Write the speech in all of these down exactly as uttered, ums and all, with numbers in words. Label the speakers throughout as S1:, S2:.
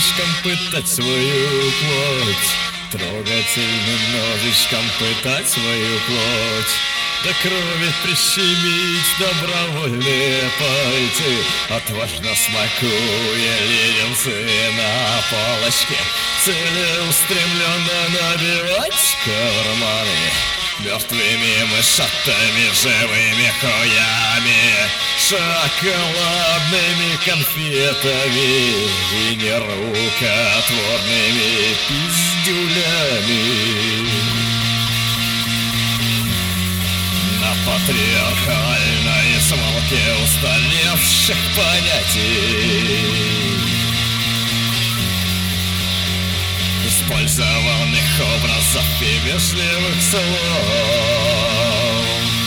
S1: ножичком пытать свою плоть, трогательным ножичком пытать свою плоть, до крови прищемить добровольные пальцы, отважно смакуя леденцы на палочке, целеустремленно набивать карманы мертвыми мышатами, живыми хуями, шоколадными конфетами и нерукотворными пиздюлями. На патриархальной свалке устаревших понятий, использованных образов и вежливых слов,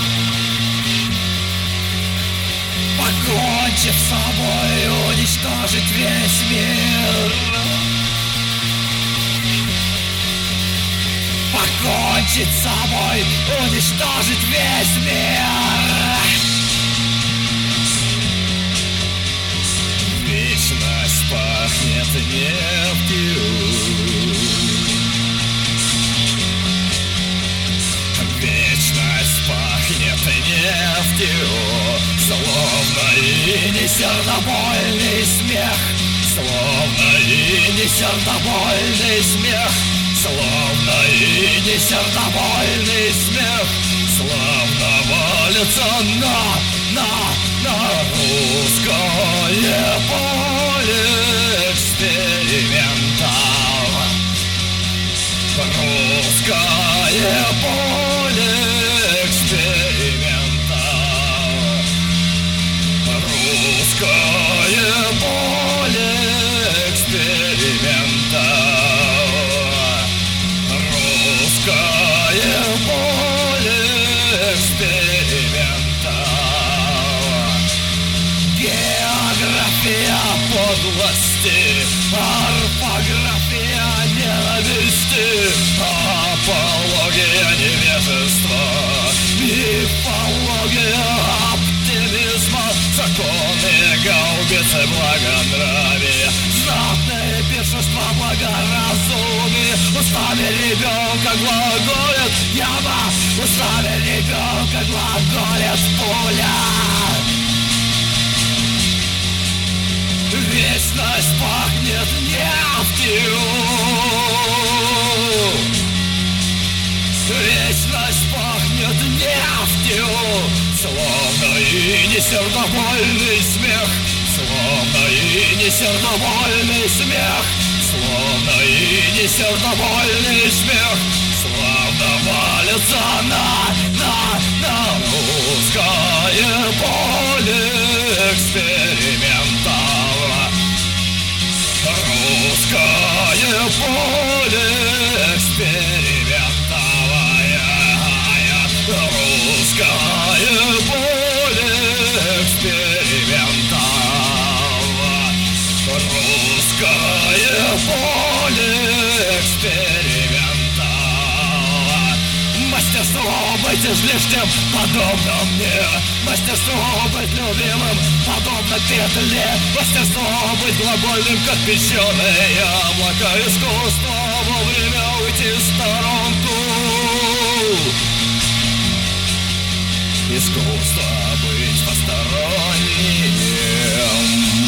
S1: покончив с собой, уничтожить весь мир, покончить с собой, уничтожить весь мир. Вечность пахнет нефтью, вечность пахнет нефтью, словно и не сердобольный смех, словно и не сердобольный смех, словно и не сердобольный смех, словно валится на, на, на русское поле экспериментов, русское поле экспериментов, русское поле экспериментов, русское поле экспериментов. География подлости, орфография ненависти, апология невежества, мифология оптимизма, законы гаубицы благонравия, знатные пиршества благоразумия, устами ребенка глаголит яма, устами ребенка глаголит пуля. Вечность пахнет нефтью, вечность пахнет нефтью, словно и не сердобольный смех, словно и не сердобольный смех, словно и не сердобольный смех, словно валится на, на, на русское поле экспериментов, русское поле экспериментовое, русское поле экспериментов, русское поле экспериментов. Мастерство быть излишним, подобно мне, мастерство быть любимым, подобно петле, мастерство быть глобальным, как песчаное яблоко, искусство вовремя уйти в сторонку, искусство быть посторонним,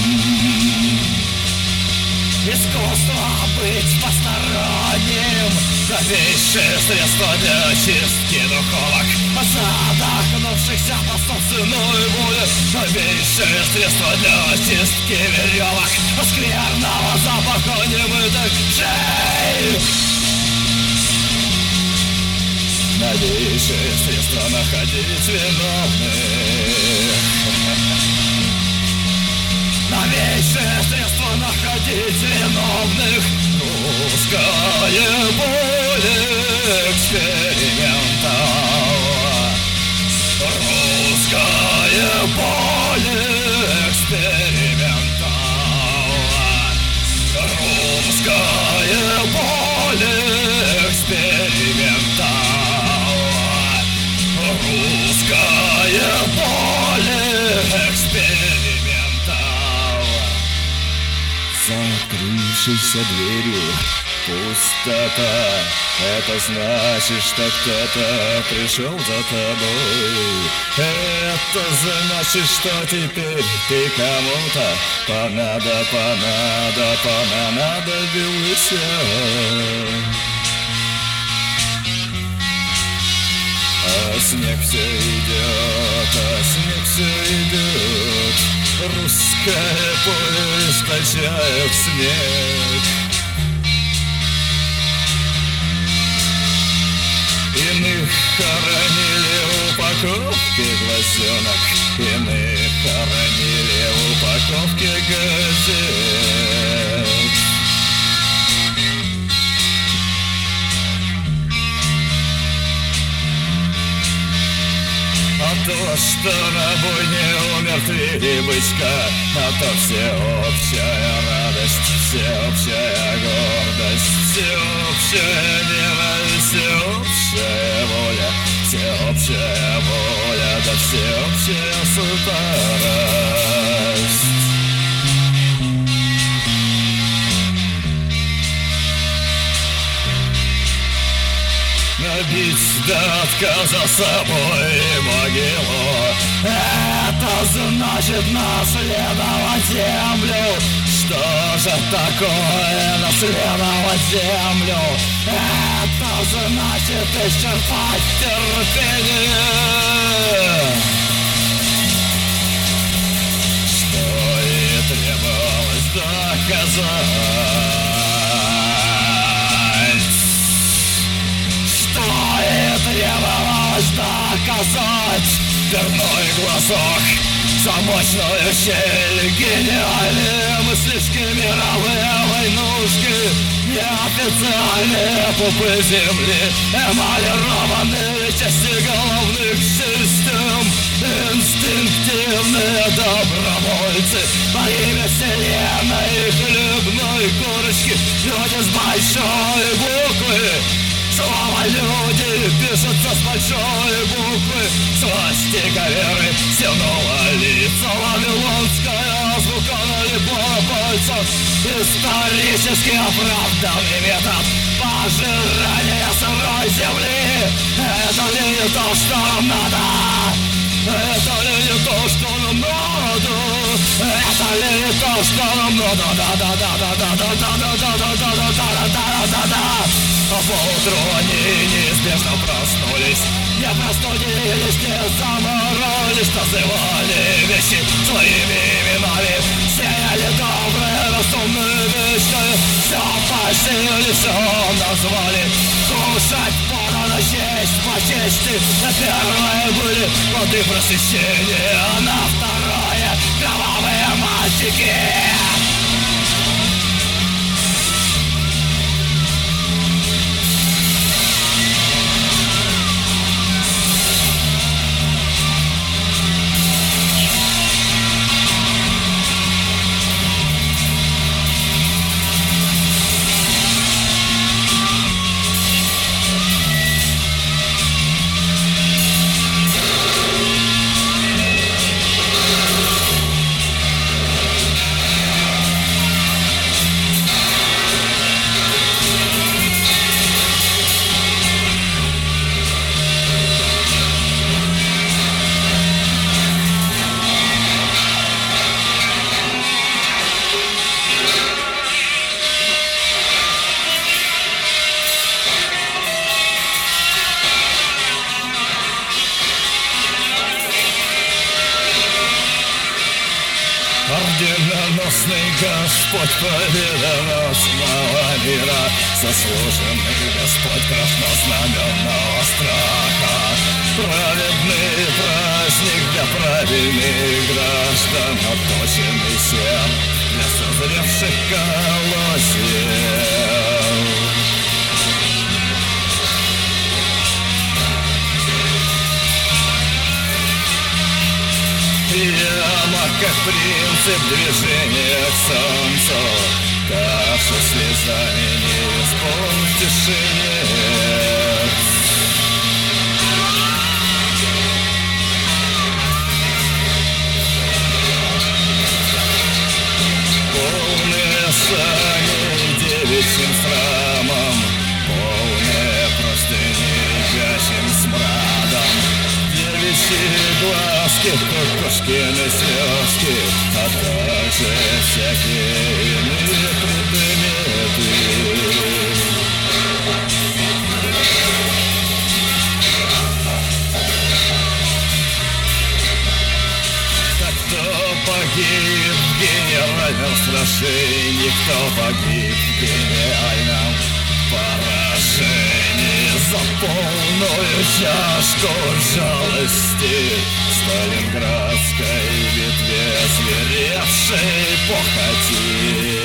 S1: искусство быть посторонним, новейшее средство для очистки духовок, задохнувшихся по собственной воле, новейшее средство для очистки веревок, скверного запаха немытых шеи, новейшее средство находить виновных, новейшее средство находить виновных, русское поле экспериментов, русское поле экспериментов, русское поле экспериментов, русское поле экспериментов. Закрыв закрывшейся дверью. Пустота — это значит, что кто-то пришел за тобой. Это значит, что теперь ты кому-то понадо, понадо, понадобился. А снег все идет, а снег все идет. Русское поле источает снег. Иных хоронили в упаковке глазенок, иных хоронили в упаковке газет. А то, что на бойне умертвили бычка, а то всеобщая радость, всеобщая гордость, всеобщая ненависть, всеобщая воля, всеобщая воля, да всеобщая старость. Набить до отказа собой могилу — это значит наследовать землю. Что же такое наследовать землю? Это значит исчерпать терпение. Что и требовалось доказать. Требовалось доказать. Дверной глазок, замочную щель, гениальные мыслишки, мировые войнушки, неофициальные пупы земли, эмалированные части головных систем, инстинктивные добровольцы во имя вселенной и хлебной корочки, люди с большой буквы. Слово «люди» пишется с большой буквы. Свастика веры стянула лицо. Вавилонская азбука налипла на пальцах. Исторически оправданный метод пожирания сырой земли. Это ли не то, что нам надо? Это ли не то, что нам надо? Это ли не то, что нам надо? Да-да-да-да-да-да-да-да-да-да-да-да-да-да-да-да. А поутру они неизбежно проснулись, не простудились, не заморались, называли вещи своими именами, сеяли добрые, разумные вещи, все посеяли, все назвали. Кушать подано, честь по чести, на первое были плоды просвещения, а на второе кровавые мальчики. Орденоносный Господь победоносного мира, заслуженный Господь краснознамённого страха, праведный праздник для правильных граждан, отточенный сем для созревших колосьев. Яма, как принцип движения к солнцу, кашу слезами не исполнить в тишине. Полные сани краски, кукушкины слезки, а также всякие иные предметы. Погиб в генеральном сражении, кто погиб в гениальном поражении за полную чашку жалости сталинградской битве свирепшей похоти.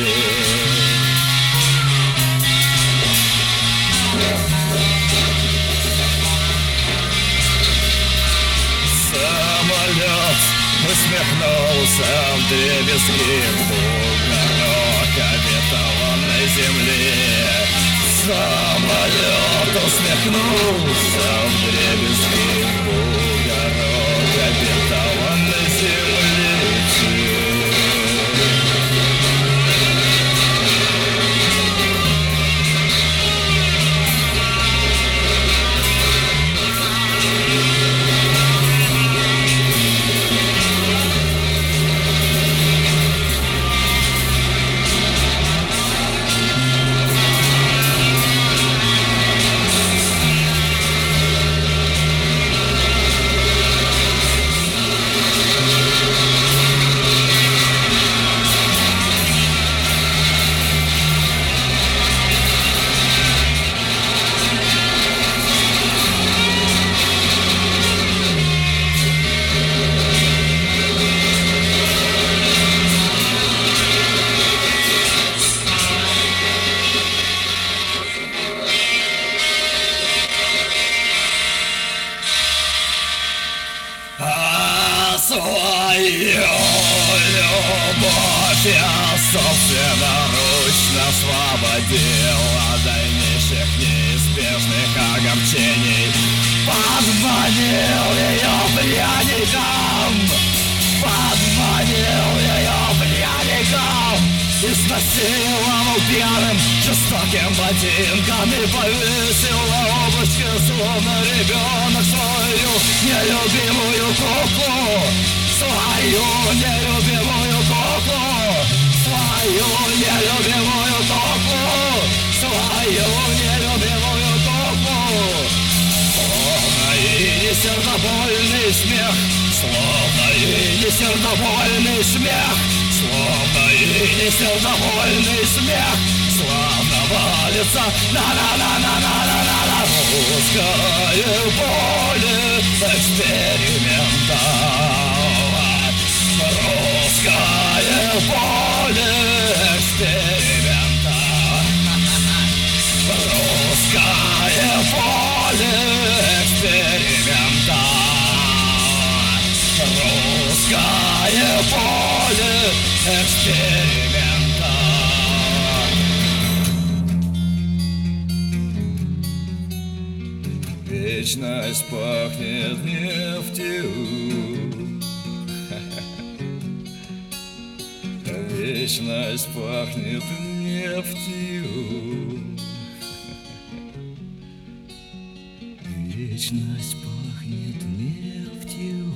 S1: Самолет усмехнулся вдребезги в бугорок обетованной земли. Самолет усмехнулся вдребезги в бугорок обетованной земли. Свою любовь я собственноручно освободил от дальнейших неизбежных огорчений. Подманил ее пьяником, подманил ее пьяником, изнасиловал пьяным жестоким ботинком и повесил на облачке, словно ребенок, свою нелюбимую куклу, свою нелюбимую куклу, свою нелюбимую куклу, свою нелюбимую куклу. Словно и не сердобольный смех, словно и не сердобольный смех, словно и не сердобольный смех, славно валится на-на-на-на-на-на-на русское поле эксперимента. Русское поле эксперимента. Русское поле эксперимента. Русское поле эксперимента. Вечность пахнет нефтью. Вечность пахнет нефтью. Вечность пахнет нефтью.